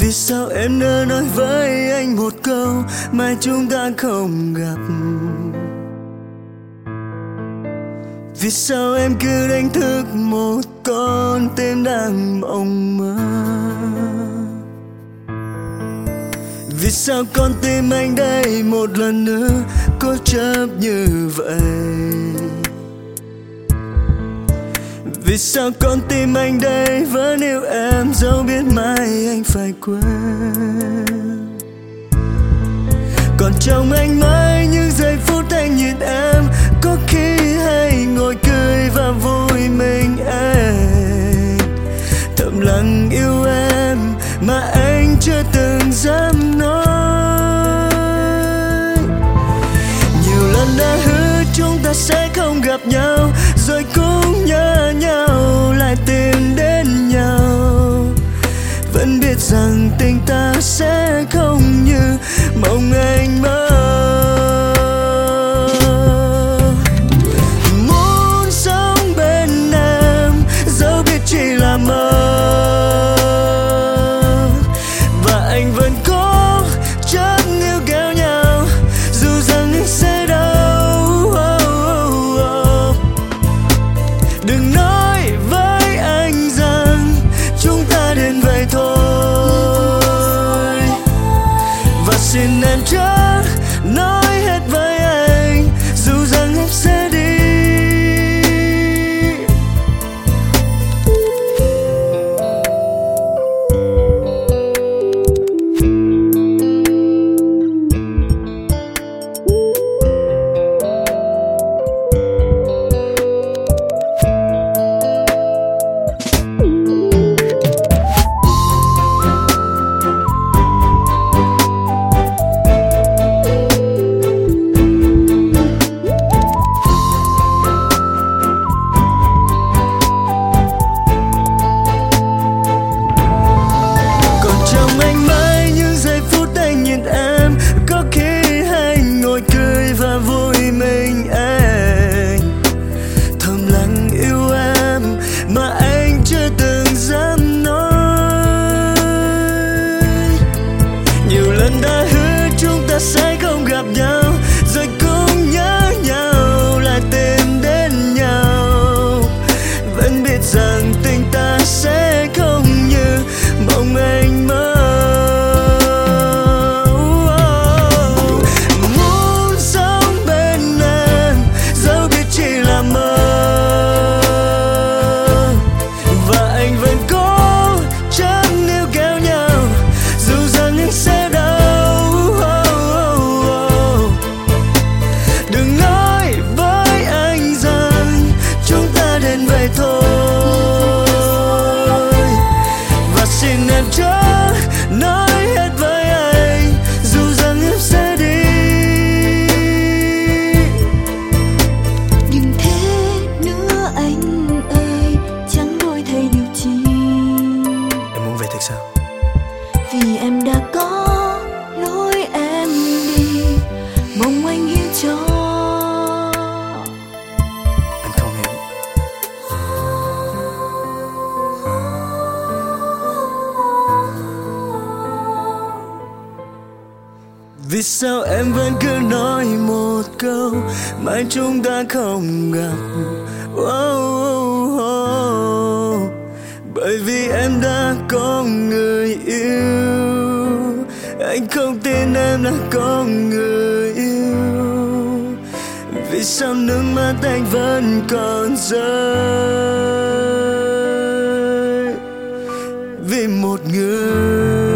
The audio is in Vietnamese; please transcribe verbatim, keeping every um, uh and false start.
Vì sao em đã nói với anh một câu mai chúng ta không gặp? Vì sao em cứ đánh thức một con tim đang mộng mơ? Vì sao con tim anh đây một lần nữa cố chấp như vậy? Vì sao con tim anh đây vẫn yêu em dẫu biết mai anh phải quên? Còn trong anh mãi những giây phút anh nhìn em, có khi hay ngồi cười và vui mình anh. Thầm lặng yêu em mà anh chưa từng dám nói. Nhiều lần đã hứa chúng ta sẽ không gặp nhau, rồi cũng nhớ nhau lại tìm đến nhau. Vẫn biết rằng tình ta sẽ không như mong anh mơ. Muốn sống bên em dẫu biết chỉ là mơ, và anh vẫn có chấp níu kéo nhau dù rằng anh sẽ đau. Đừng nói với anh rằng chúng ta đến vậy thôi, và xin em chớ nói hết với anh dù rằng em sẽ đi. Đã hứa chúng ta sẽ không gặp nhau, rồi cũng nhớ nhau lại tìm đến nhau. Vẫn biết rằng tình ta sẽ không như mong anh mơ. Muốn sống bên em dẫu biết chỉ là mơ, và anh vẫn có chấp níu kéo nhau dù rằng anh sẽ đau. Chớ nói hết với anh dù rằng em sẽ đi. Đừng thế nữa anh ơi, chẳng đổi thay điều chi. Em muốn về thật sao? Vì em đã có lối em đi, mong anh hiểu cho. Anh không hiểu. Vì sao em vẫn cứ nói một câu mai chúng ta không gặp? Oh, oh, oh. Bởi vì em đã có người yêu, anh không tin em đã có người yêu. Vì sao nước mắt anh vẫn còn rơi vì một người?